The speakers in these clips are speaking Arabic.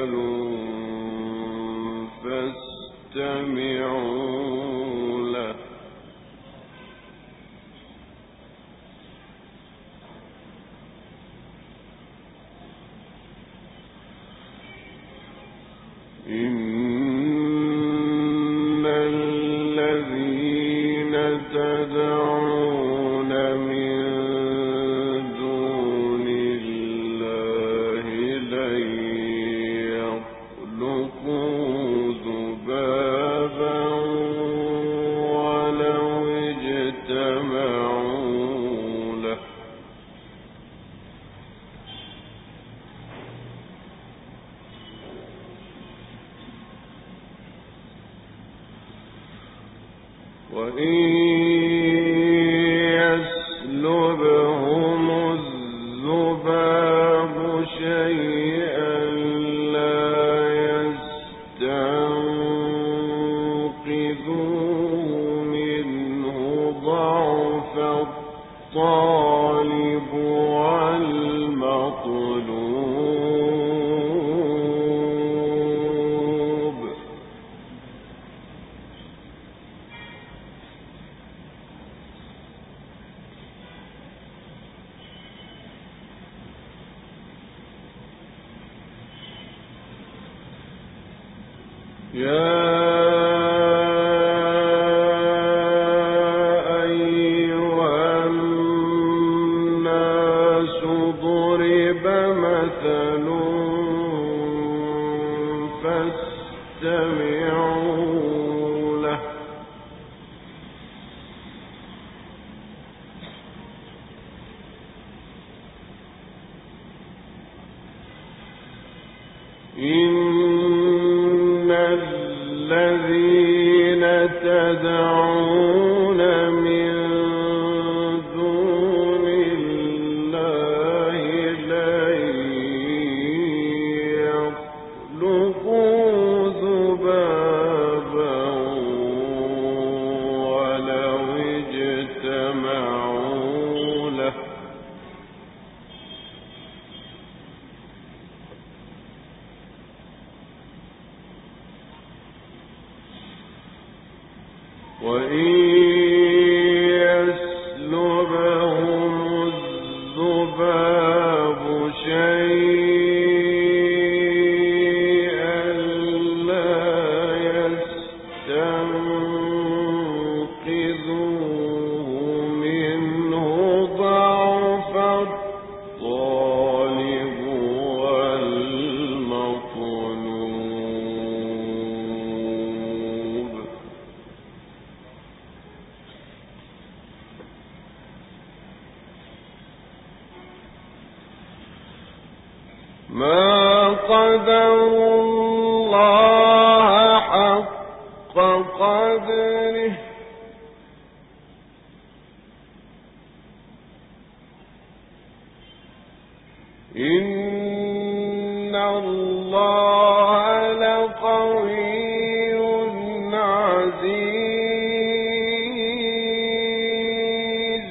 فاستمعوا له إن الذين تدعون من دون الله لن يخلقوا ذبابا ولو اجتمعوا له وإن يسلبهم الذباب شيئا لا يستنقذوه منه ضعف الطالب والمطلوب يا أيها الناس ضرب مثل فاستمعوا له إن الذين تدعون من دون الله لن يخلقوا ذبابا ولو اجتمعوا له وإن يسلبهم الذباب شيئا لا يستنقذوه منه ضعف الطالب والمطلوب ما قدروا الله حق قدره إن الله لقوي عزيز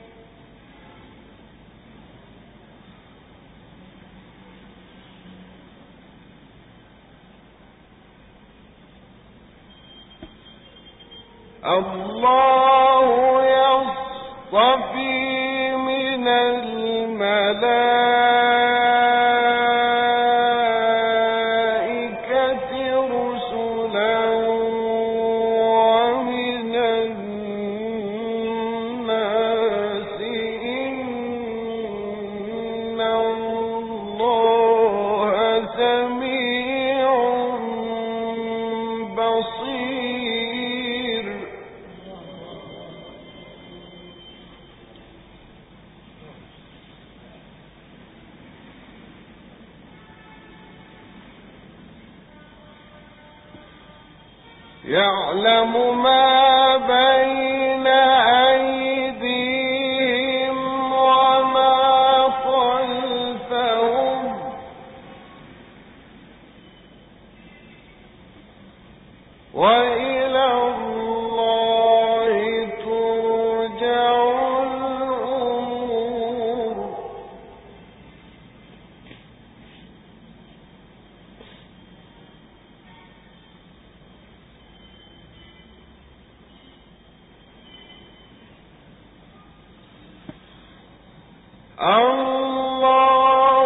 الله يصطفي من الملائكة رسلا ومن الناس إن الله سميع بصير يعلم ما بين أيديهم وما خلفهم وإلى الله ترجع الأمور الله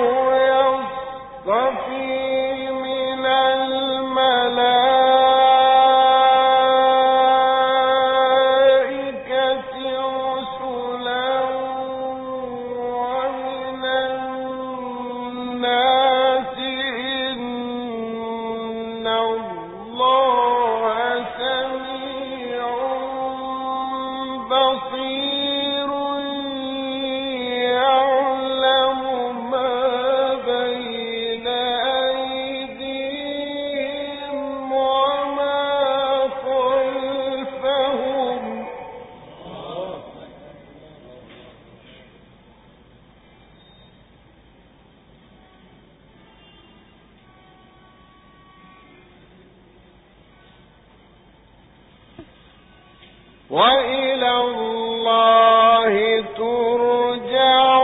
يصطفي من الملائكة رسلا ومن الناس إن الله سميع بصير يعلم ما بين أيديهم وما خلفهم وإلى الله ترجع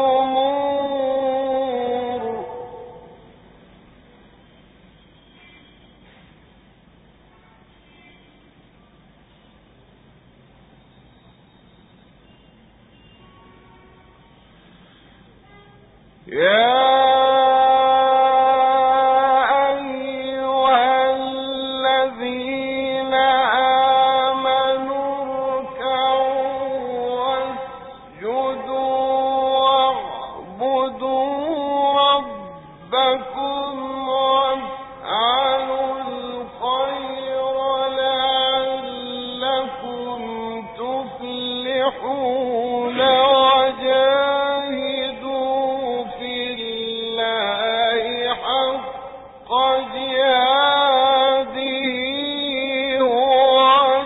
الأمور يا أيها الذين آمنوا اركعوا واسجدوا واعبدوا ربكم وافعلوا الخير لعلكم تفلحون وجاهدوا في الله حق جهاده هو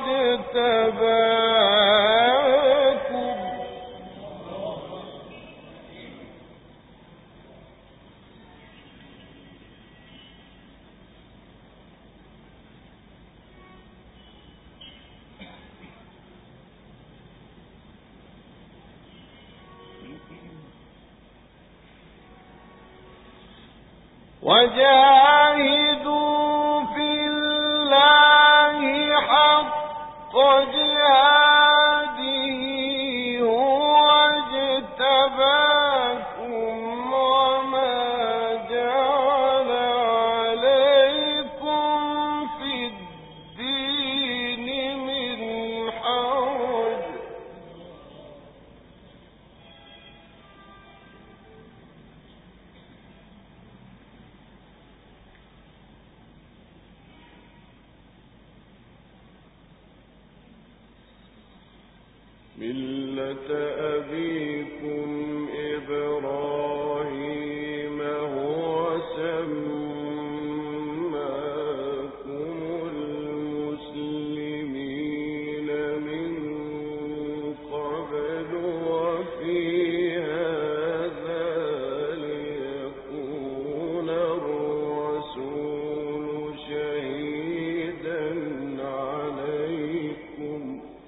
اجتباكم وجاهدوا في الله حق جهاده هو اجتباكم وما جعل عليكم في الدين من حرج ملة أبيكم إبراهيم هو سماكم المسلمين من قبل وفي هذا ليكون الرسول شهيدا عليكم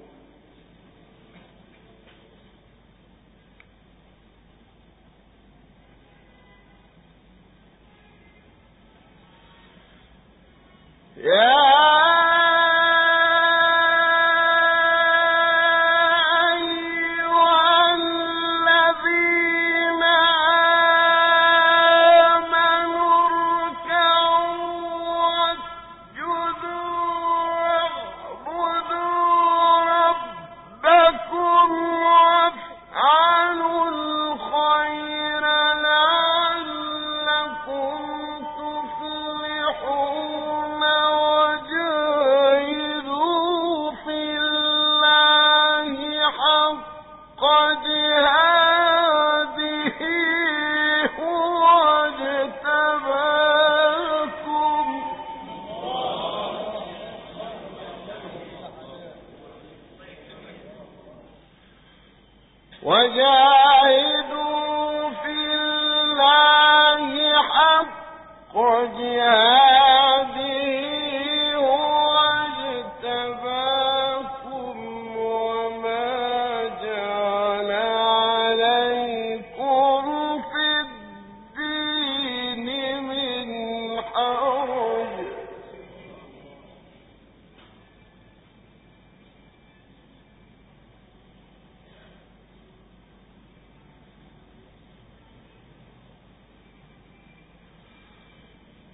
يا أيها الذين آمنوا اركعوا واسجدوا واعبدوا ربكم وافعلوا الخير لعلكم تفلحون وجاهدوا في الله حق جهاده هو اجتباكم وجاهدوا في الله حق جهاده هو اجتباكم وما جعل عليكم في الدين من حرج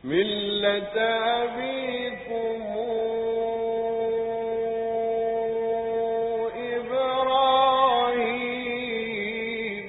ملة أبيكم إبراهيم.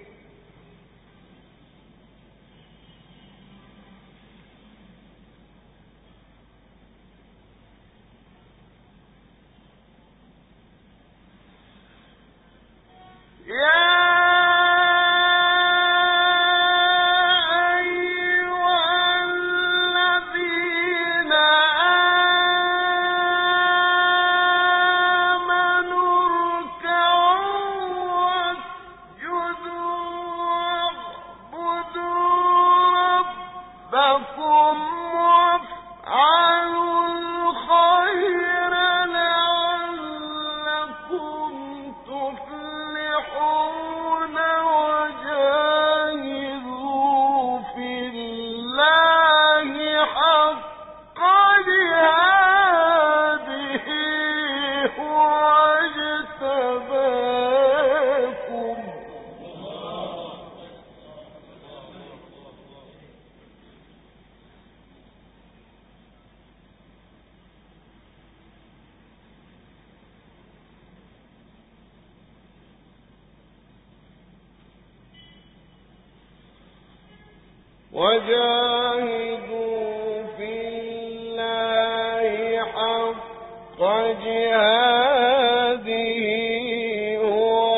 وجاهدوا في الله حق جهاده هو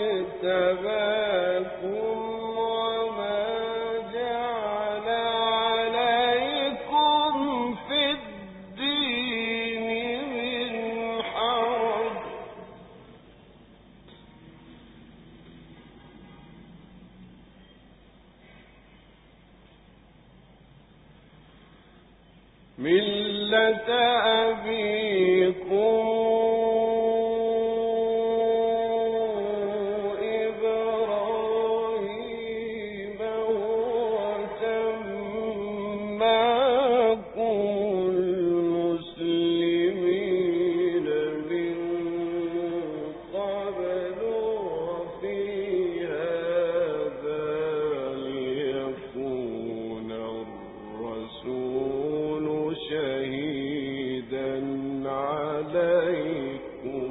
اجتباكم وما جعل عليكم في الدين من حرج ملة أبيكم إبراهيم هو سماكم المسلمين من قبل وفي هذا ليكون الرسول شهيدا عليكم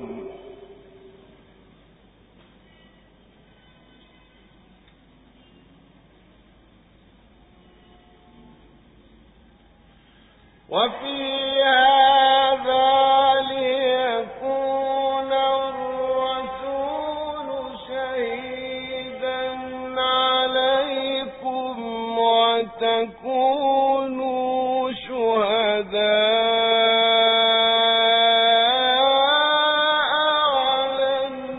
وفي هذا ليكون الرسول شهيدا عليكم وتكونوا شهداء على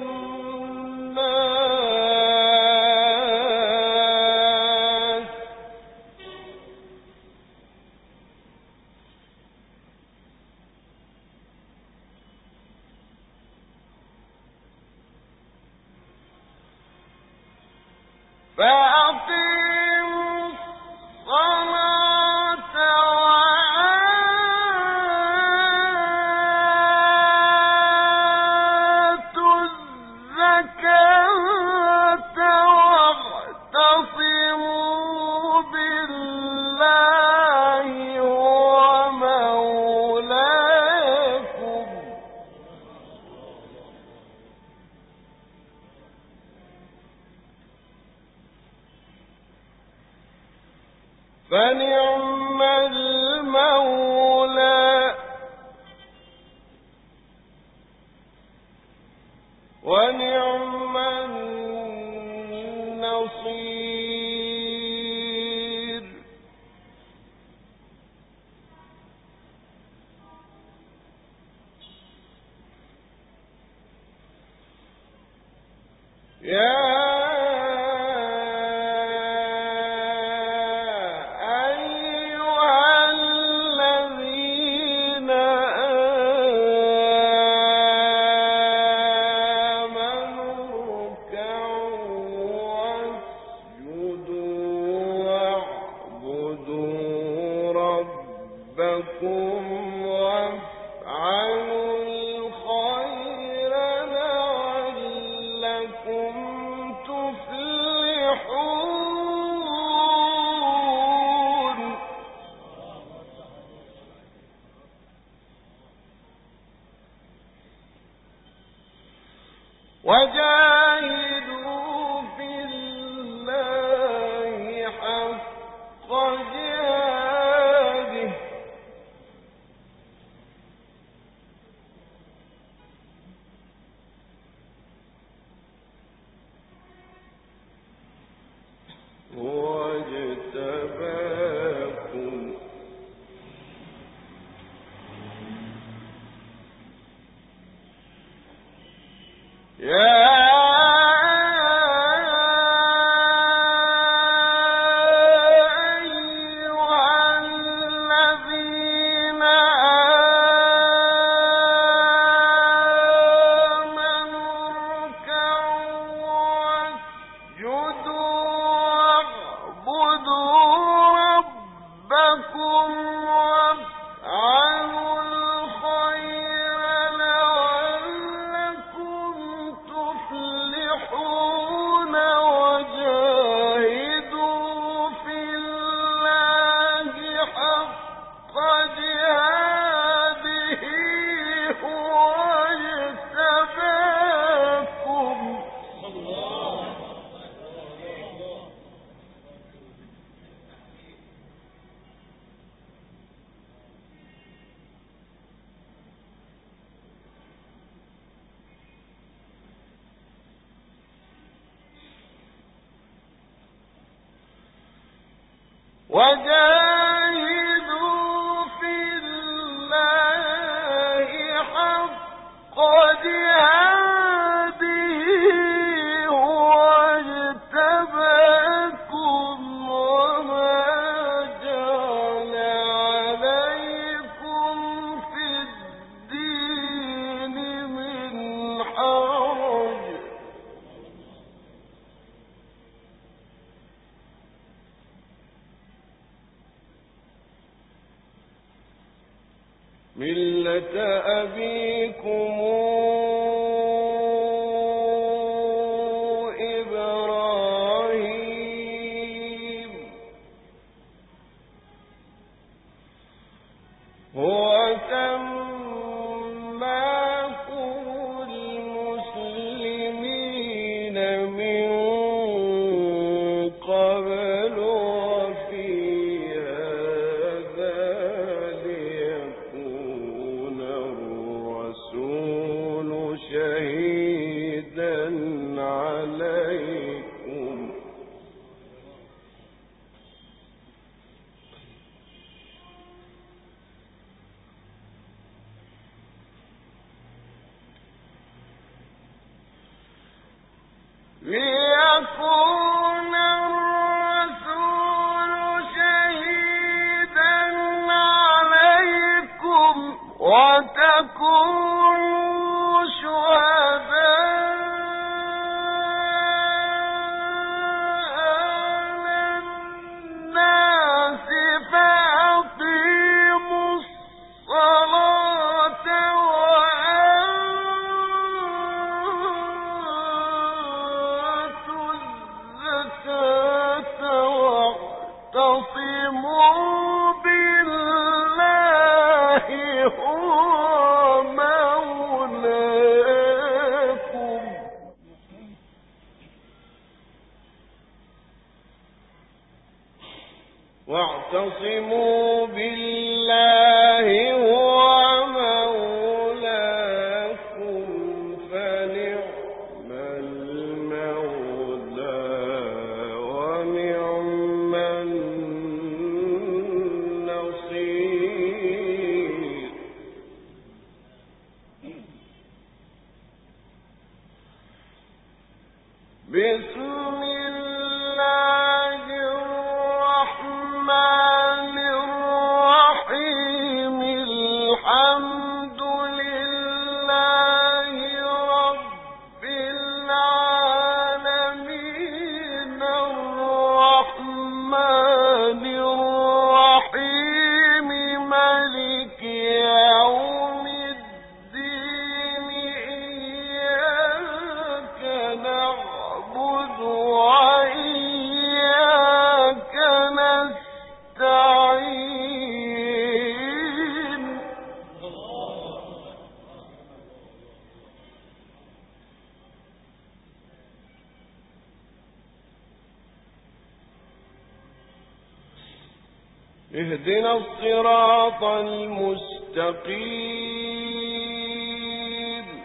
الناس فأقيموا الصلاة وآتوا الزكاة واعتصموا بالله هو مولاكم فنعم المولى ونعم النصير يا تفلحون وجاهدوا في الله حق جهاده هو اجتباكم يا وجاهدوا في الله حق جهاده هو اجتباكم وما جعل عليكم في الدين من حرج ملة أبيكم إبراهيم هو سماكم المسلمين من قبل وفي هذا ليكون الرسول شهيدا عليكم ليكون الرسول شهيدا عليكم وتكونوا شهداء على الناس فأقيموا الصلاة وآتوا الزكاة واعتصموا بالله هو اهدنا الصراط المستقيم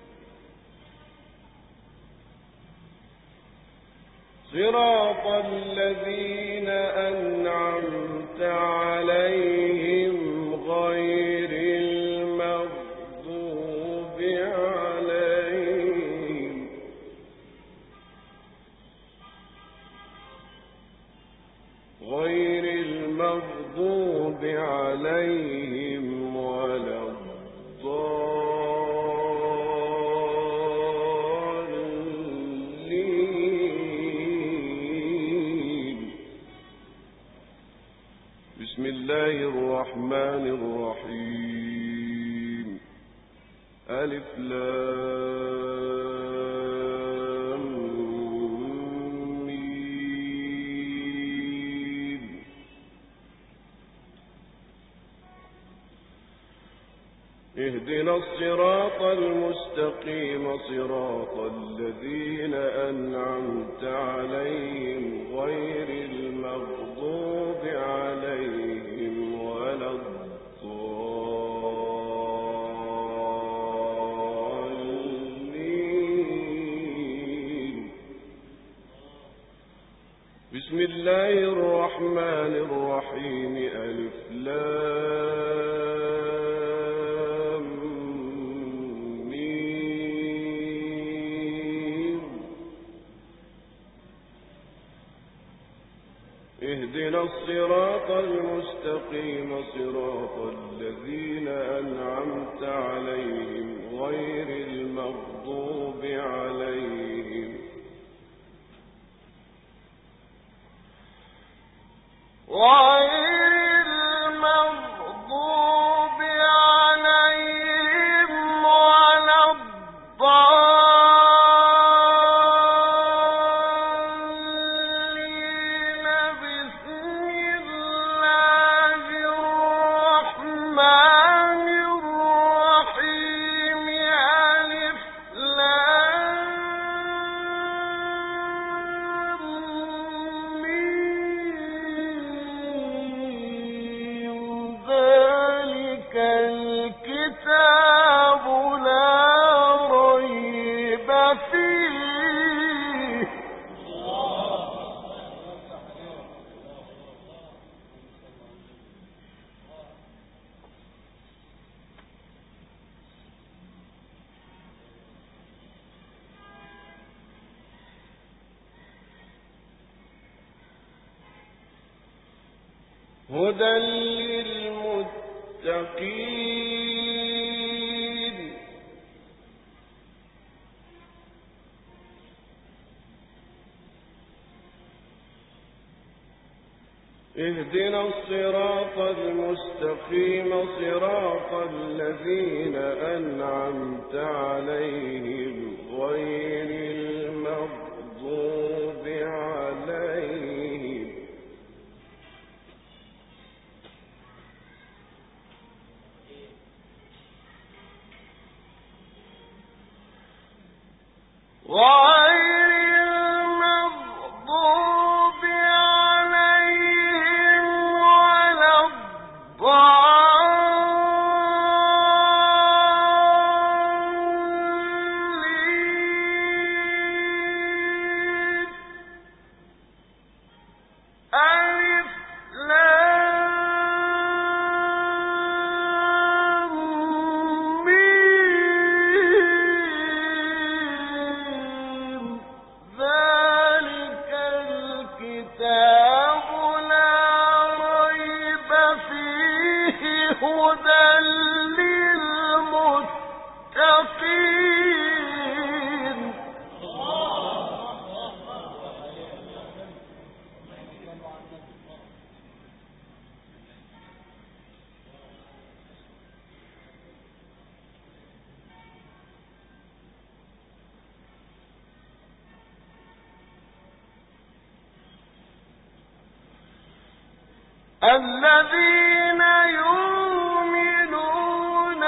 صراط الذين أنعمت عليهم غير المغضوب عليهم ولا الضالين. بسم الله الرحمن الرحيم. ألف لام ميم. اهدنا الصراط المستقيم صراط الذين أنعمت عليهم غير المغضوب عليهم ولا الضالين. بسم الله الرحمن الرحيم. ألف لام ميم. اهدنا الصراط المستقيم صراط الذين أنعمت عليهم غير المغضوب عليهم ولا الضالين. بسم الله الرحمن الرحيم. ألف لام ميم. ذلك الكتاب لا ريب فيه. هدى للمتقين. اهدنا الصراط المستقيم صراط الذين أنعمت عليهم غير المغضوب عليهم ولا الضالين. ألف لام ميم. ذلك الكتاب لا ريب فيه. هدى للمتقين. الذين يؤمنون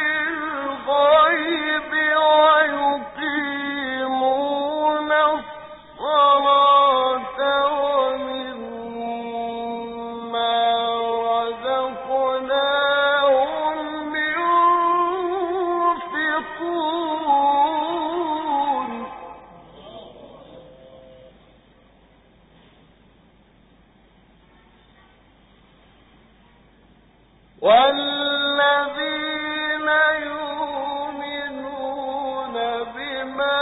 بالغيب ويقيمون الصلاة ومما والذين يؤمنون بما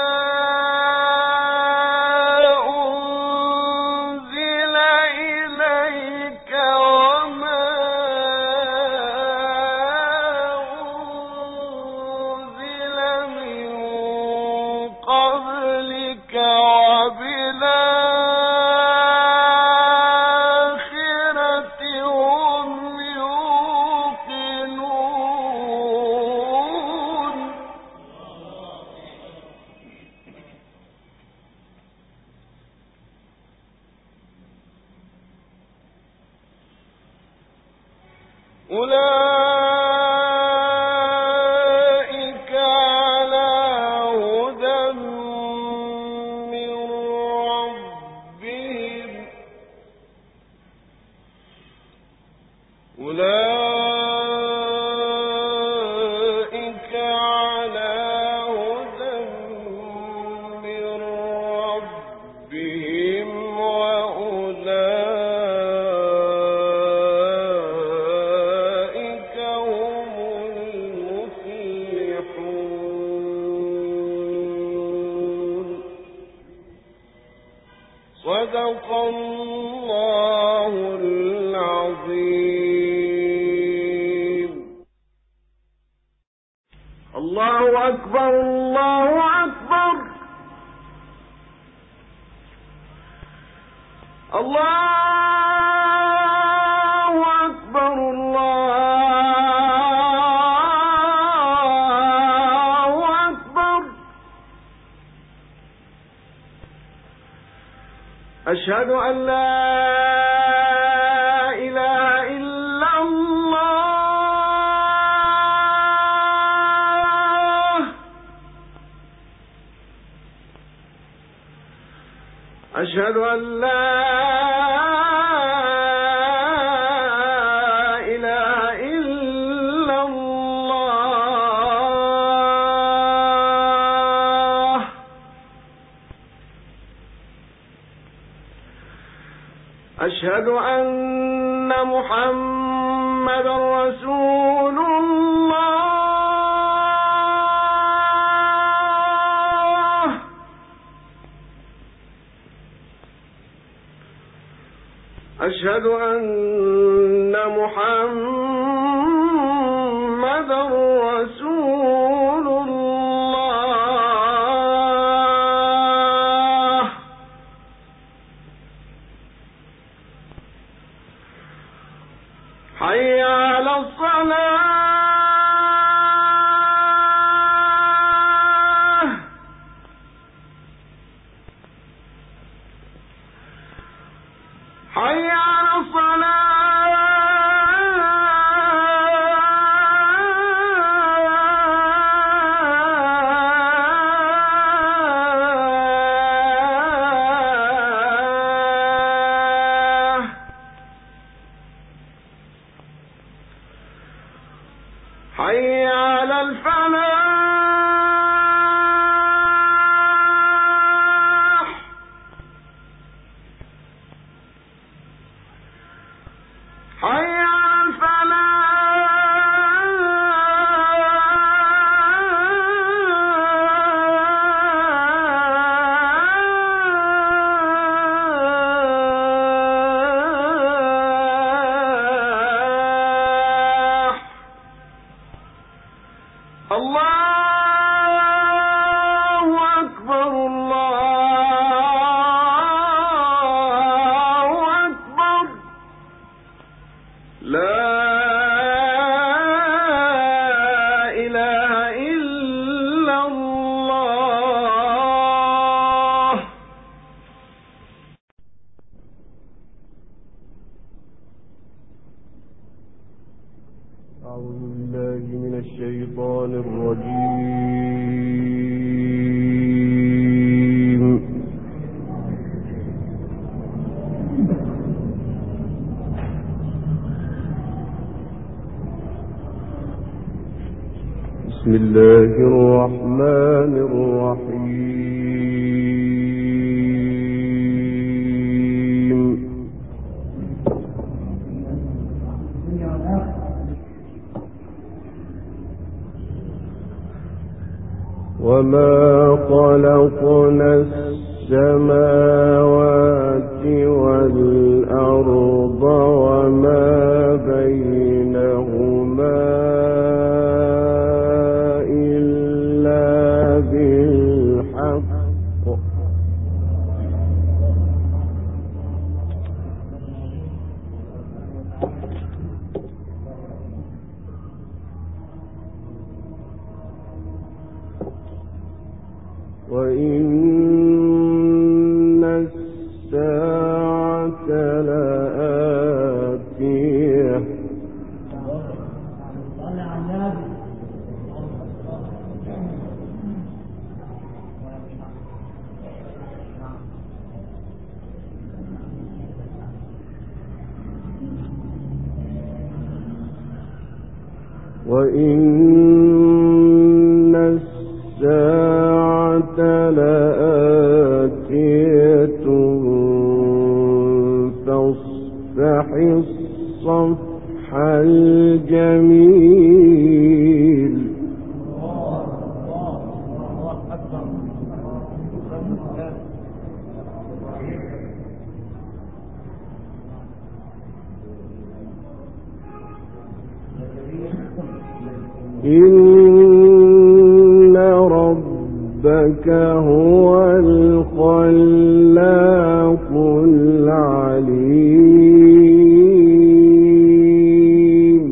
أنزل إليك وما أنزل من قبلك وبالآخرة هم يوقنون أولئك على هدى من ربهم أولئك على هدى من ربهم وأولئك هم المفلحون صدق الله العظيم. الله أكبر الله أكبر الله أكبر الله أكبر أشهد أن لا إله إلا الله أشهد أن لا إله إلا الله أشهد أن محمدا رسول الله أشهد أن محمدا رسول الله حي على الصلاة حي على الصلاة حي على الفلاح حي على الفلاح الله أكبر الله أكبر لا إله إلا الله. أعوذ بالله من الشيطان الرجيم. بسم الله الرحمن الرحيم. وما خلقنا السماوات والأرض وما بينهما إلا بالحق وإن الساعة لآتية وإن الساعة لآتية فاصفح الصفح الجميل إن ربك هو الخلاق العليم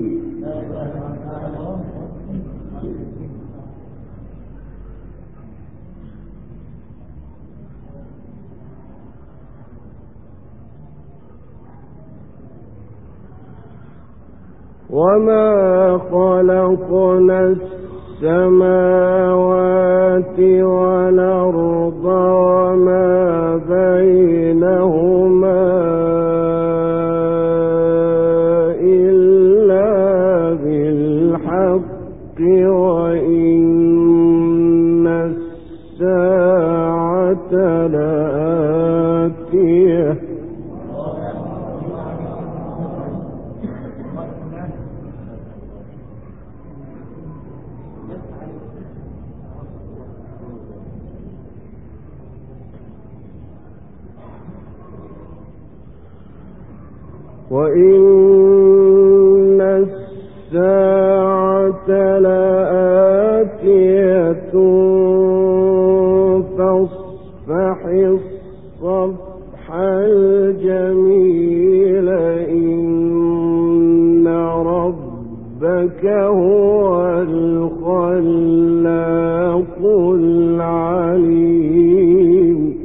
وما خلقنا السماوات والأرض وما بينهما إلا بالحق وإن الساعة لآتية وإن الساعة لآتية فاصفح الصفح الجميل إن ربك هو الخلاق العليم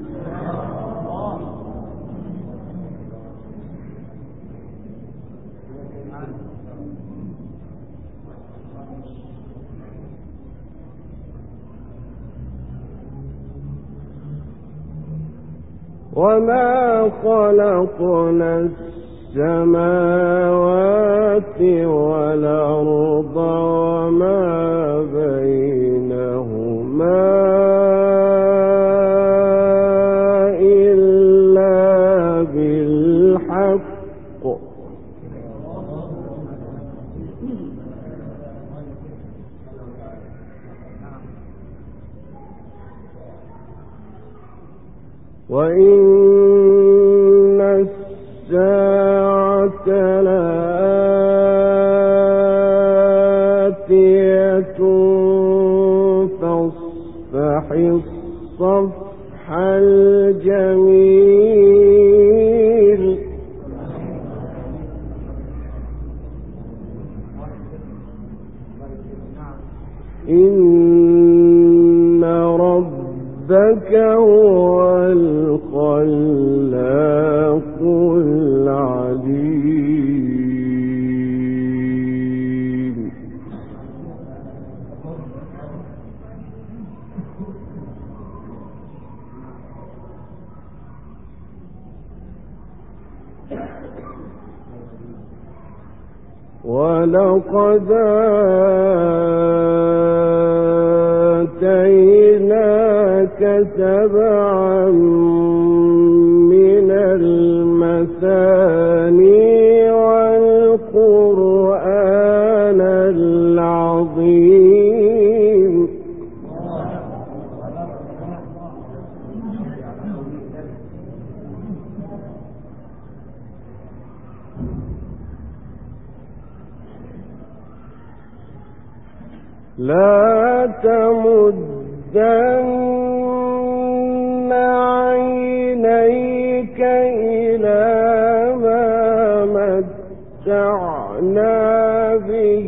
وما خلقنا السماوات والأرض وما بينهما إلا بالحق وإن الساعة لآتية فاصفح الصفح الجميل إن ربك هو الخلاق العليم ولقد آتيناك سبعا من المثاني والقرآن العظيم لا تمدن عينيك إلى ما متعنا به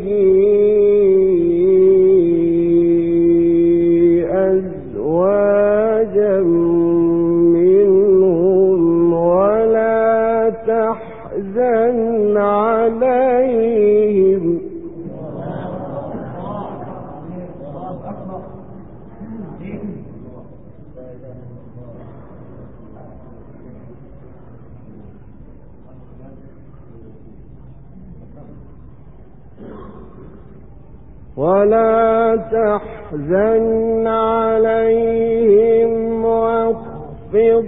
أزواجا منهم ولا تحزن عليهم واخفض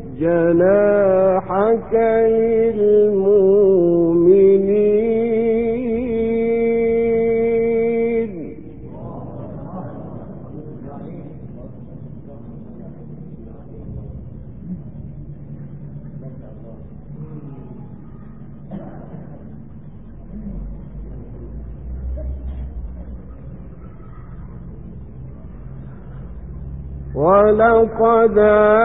جناحك للمؤمنين ولقد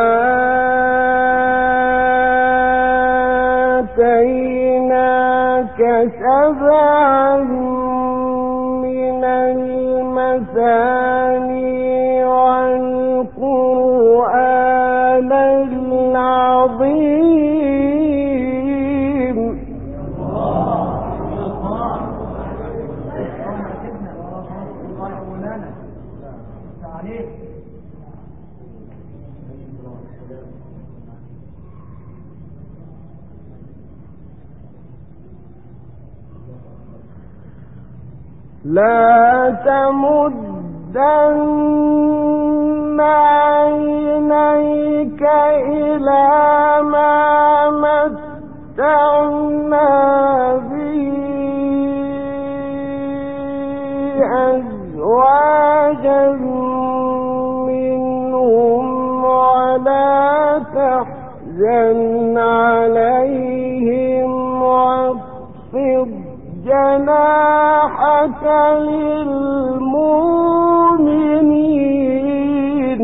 آتيناك سبعا من المثاني والقرآن العظيم لا تمدن عينيك إلى ما متعنا به أزواجا منهم ولا تحزن عليهم واخفض جناحك للمؤمنين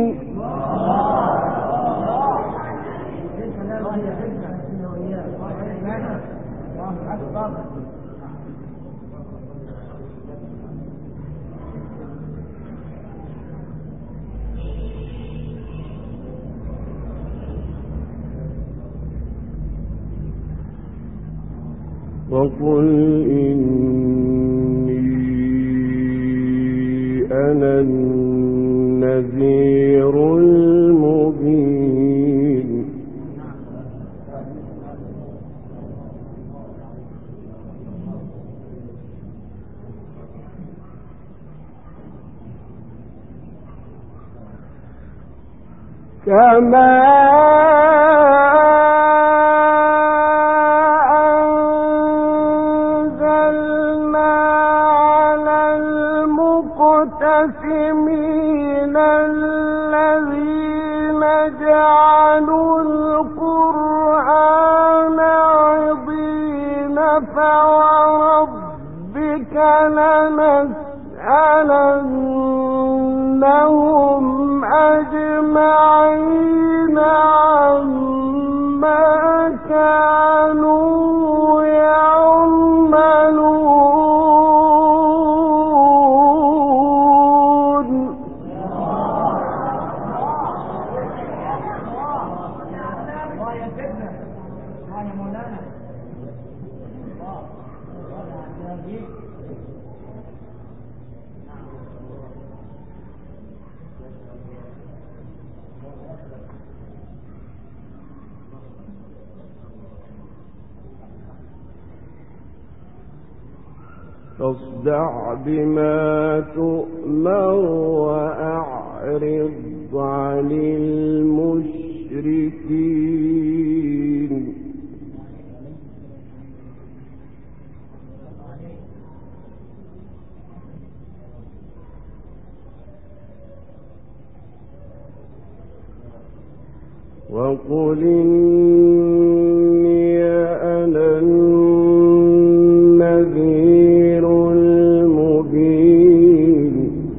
وقل إني أنا النذير المبين كما المقتسمين الذين جعلوا القرآن عضين فوربك لنسألنهم أجمعين عما كانوا يعملون فاصدع بما تؤمر وأعرض عن المشركين وقل إني أنا النذير المبين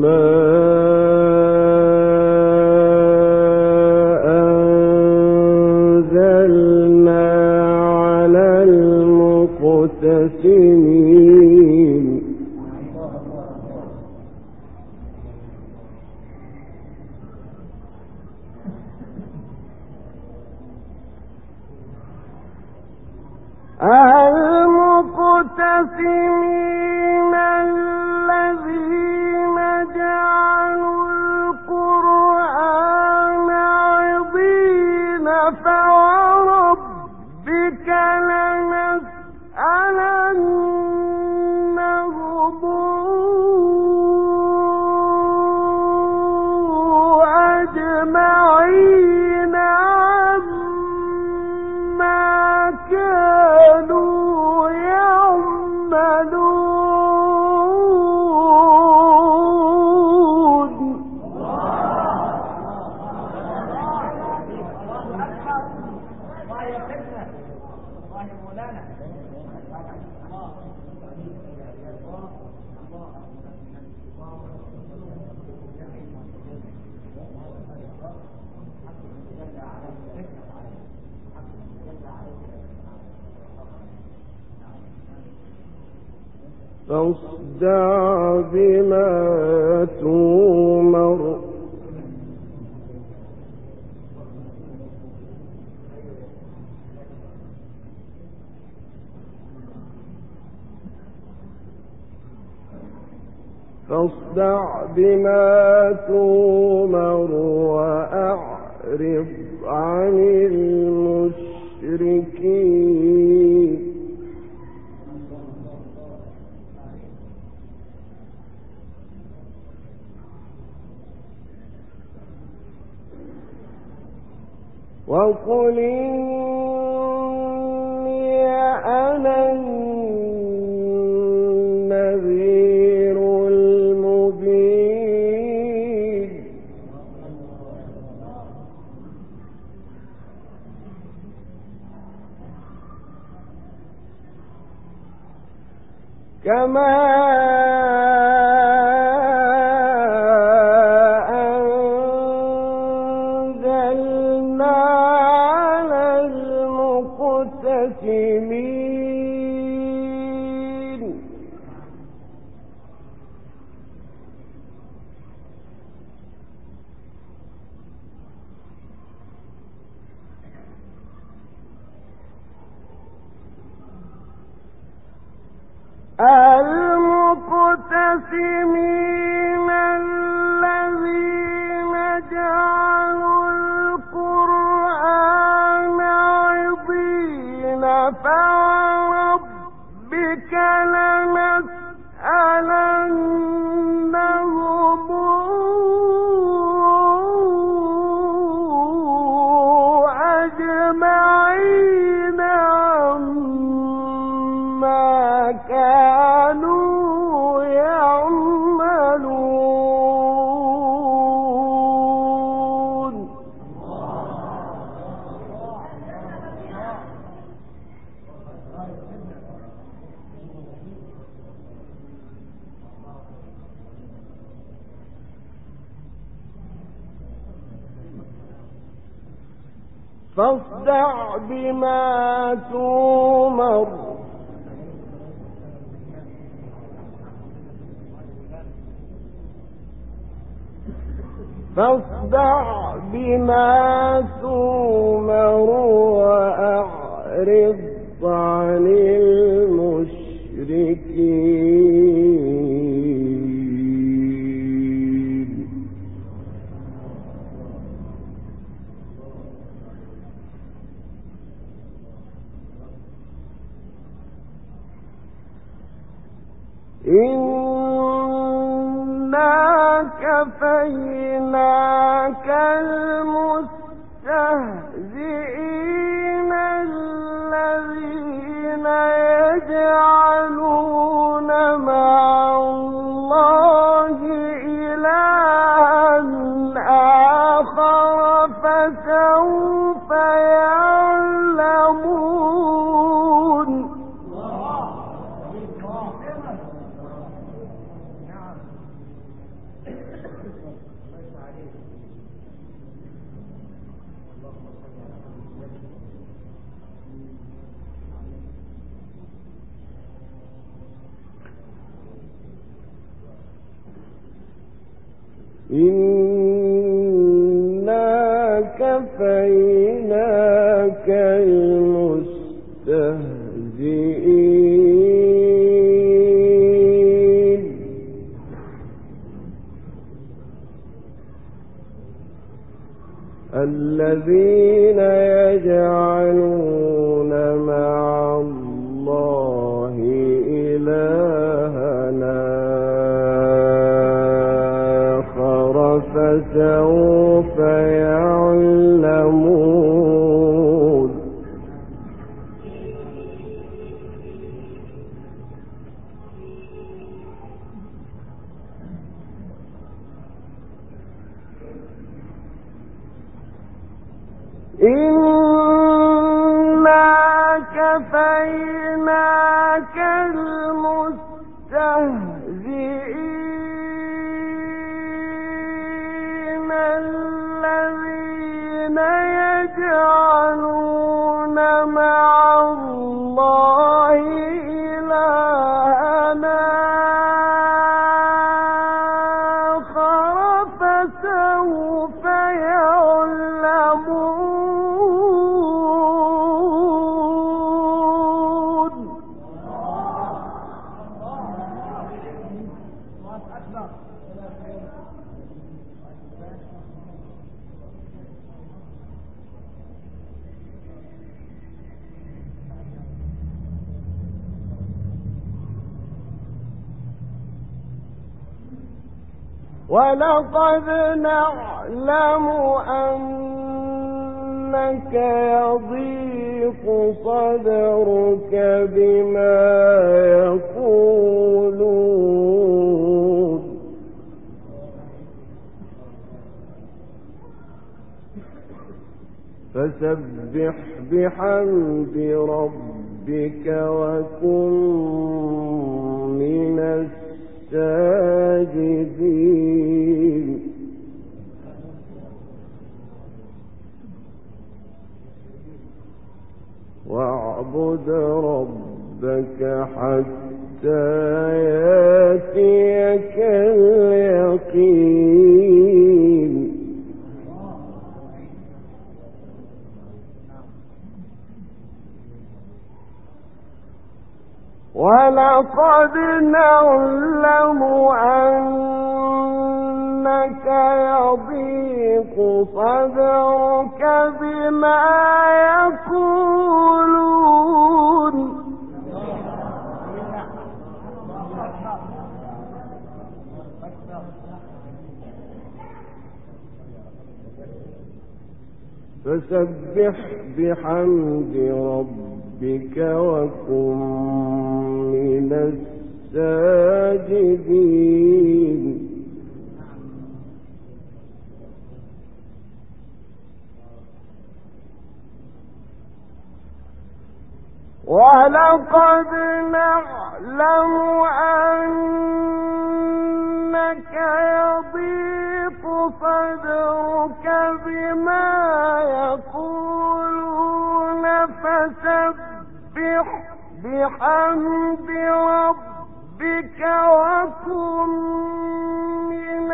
بما أنزلنا على المقتسمين الذين جعلوا القرآن عضين فوربك لنسألنهم أجمعين عما كانوا يعملون. فاصدع بما تؤمر وأعرض عن المشركين. وقل إني أنا النذير المبين. كما المقتسمين الذين جعلوا القرآن عضين فوربك لنسألنهم أجمعين عما كانوا يعملون. فاصدع بما تؤمر وأعرض عن المشركين. إنا كفيناك المستهزئين الذين يجعلون مع الله إلها آخر فسوف يعلمون. إنا كفيناك المستهزئين الذين يجعلون مع الله إلهنا آخر فسوف يعلمون إنا كفيناك المستهزئين الذين يجعلون مع الله إلهنا آخر فسوف يعلمون ولقد نعلم أنك يضيق صدرك بما يقولون فسبح بحمد ربك وكن من الساجدين واعبد ربك حتى يأتيك اليقين ولقد نعلم أنك يضيق صدرك بما يقولون فسبح بحمد ربك وكن من الساجدين ولقد نعلم أنك يضيق صدرك بما يقولون فسبح بحمد ربك وكن من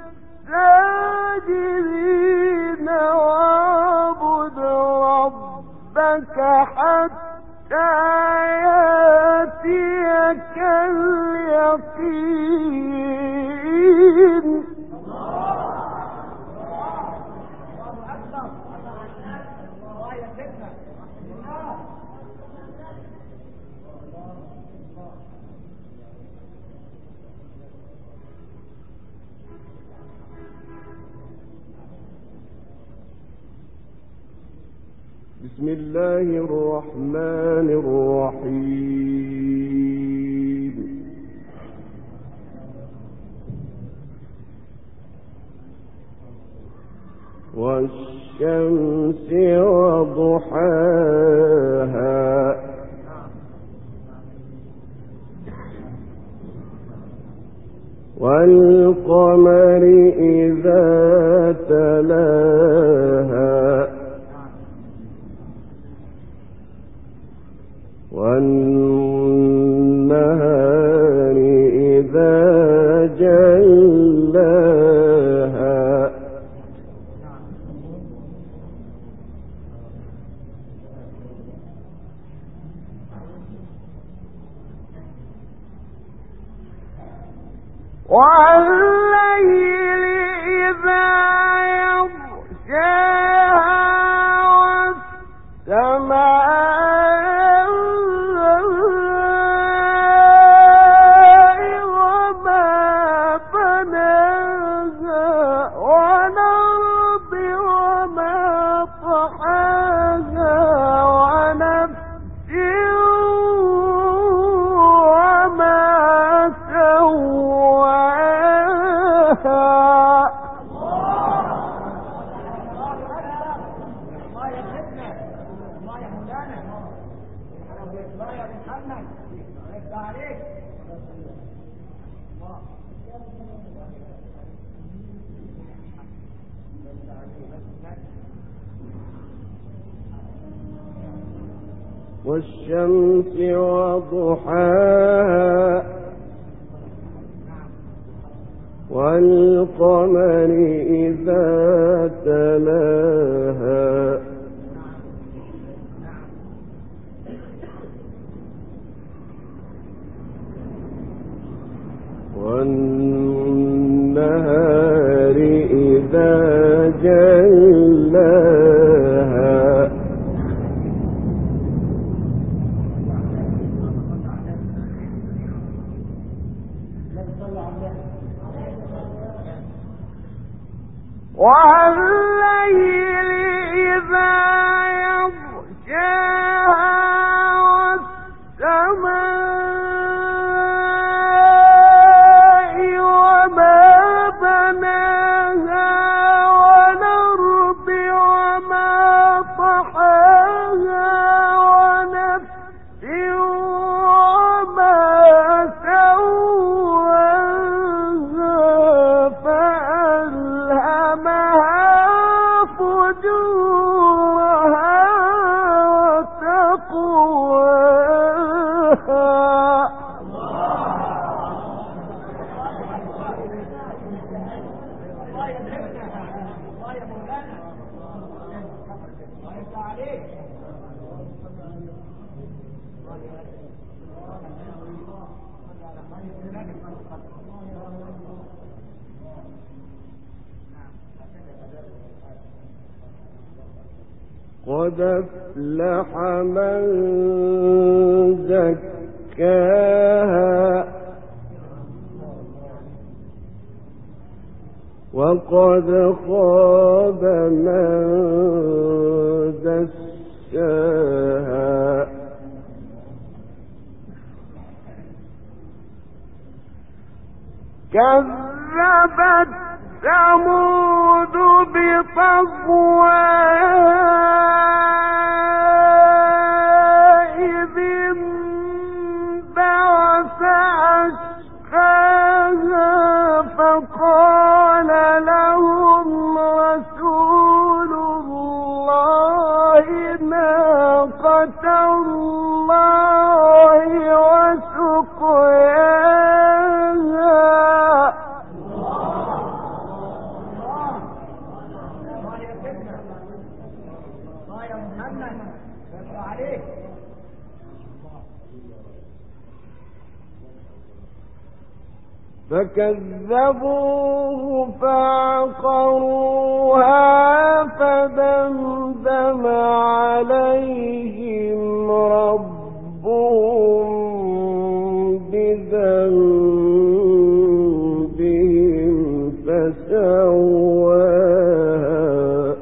الساجدين واعبد ربك حتى يأتيك اليقين بسم الله الرحمن الرحيم والشمس وضحاها والقمر إذا تلاها والنهار إذا جلاها والليل إذا يغشاها والسماء وما بناها والأرض وما طحاها ونفس وما سواها والشمس وضحاها والقمر إذا تلاها والنهار إذا جلاها والليل إذا يغشاها والسماء وما بناها والأرض وما طحاها ونفس وما سواها فألهمها فجورها وتقواها قد أفلح من زكاها وقد خاب من دساها كذبت ثمود بطغواها إذ انبعث أشقاها فقال لهم رسول الله ناقة الله وسقياها فكذبوه فعقروها فدمدم عليهم ربهم بذنبهم فسواها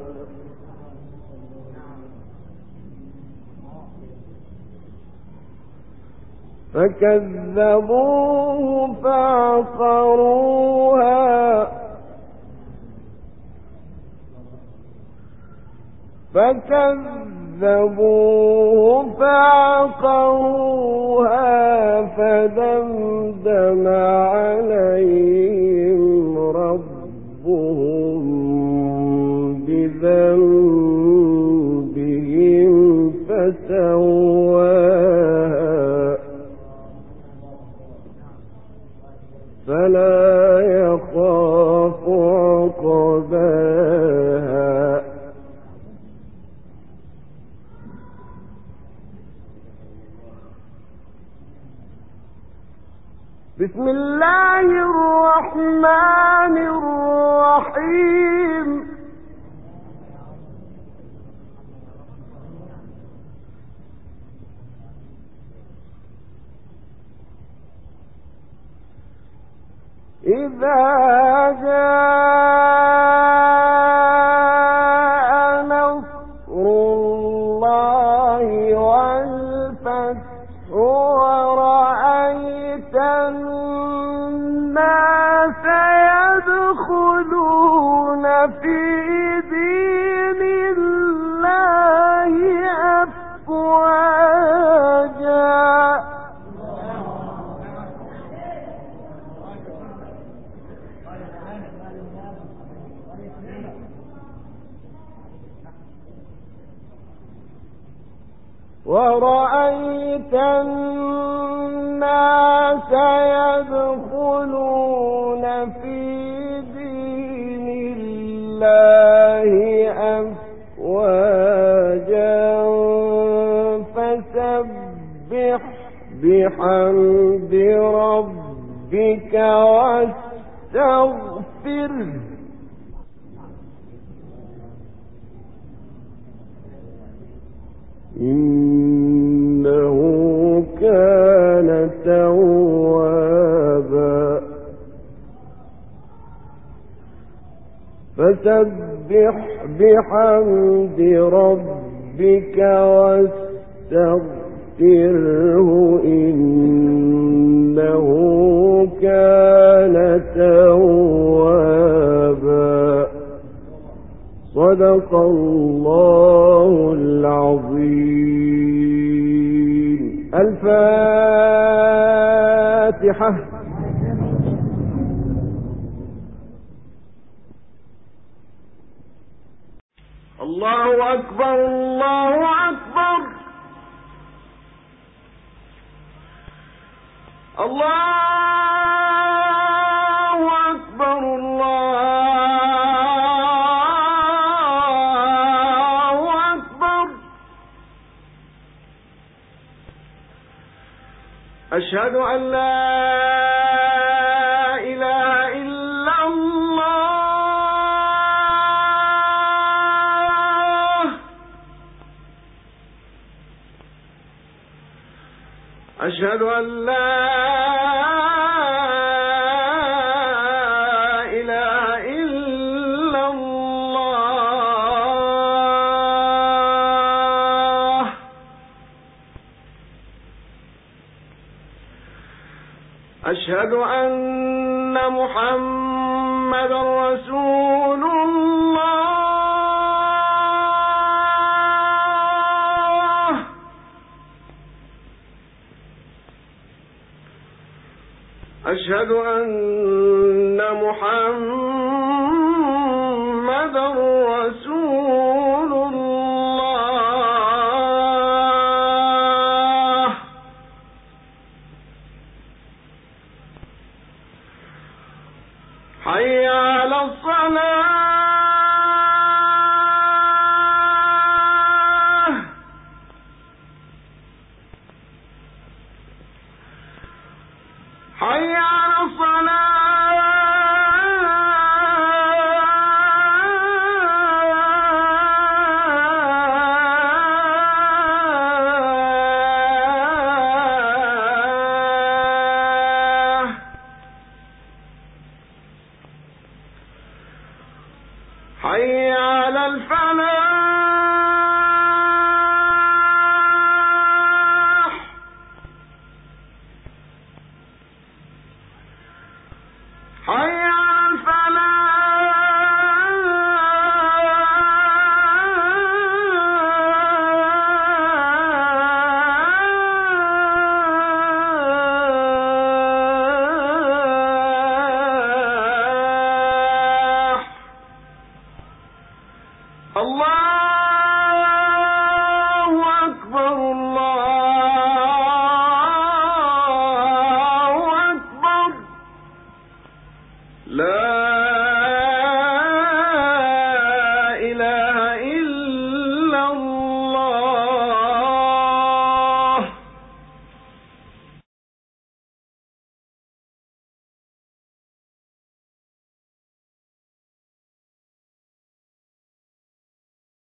فكذبوه فعقروها فدمدم عليهم ربهم بذنبهم فسواها فلا يخاف عقباها بسم الله الرحمن الرحيم إذا جاء نصر الله والفتح ورأيت الناس يدخلون في دين الله أفواجا ورأيت الناس يدخلون في دين الله أفواجا فسبح بحمد ربك واستغفره إنه كان توابا فسبح بحمد ربك واستغفره إنه كان توابا صدق الله العظيم. الفاتحة. الله أكبر الله أكبر الله أكبر الله أكبر أشهد أن لا إله إلا الله أشهد أن لا إله إلا الله أشهد أن محمدا رسول الله أشهد أن محمدا رسول الله حي على الصلاة حي على الصلاة حي على الفلاح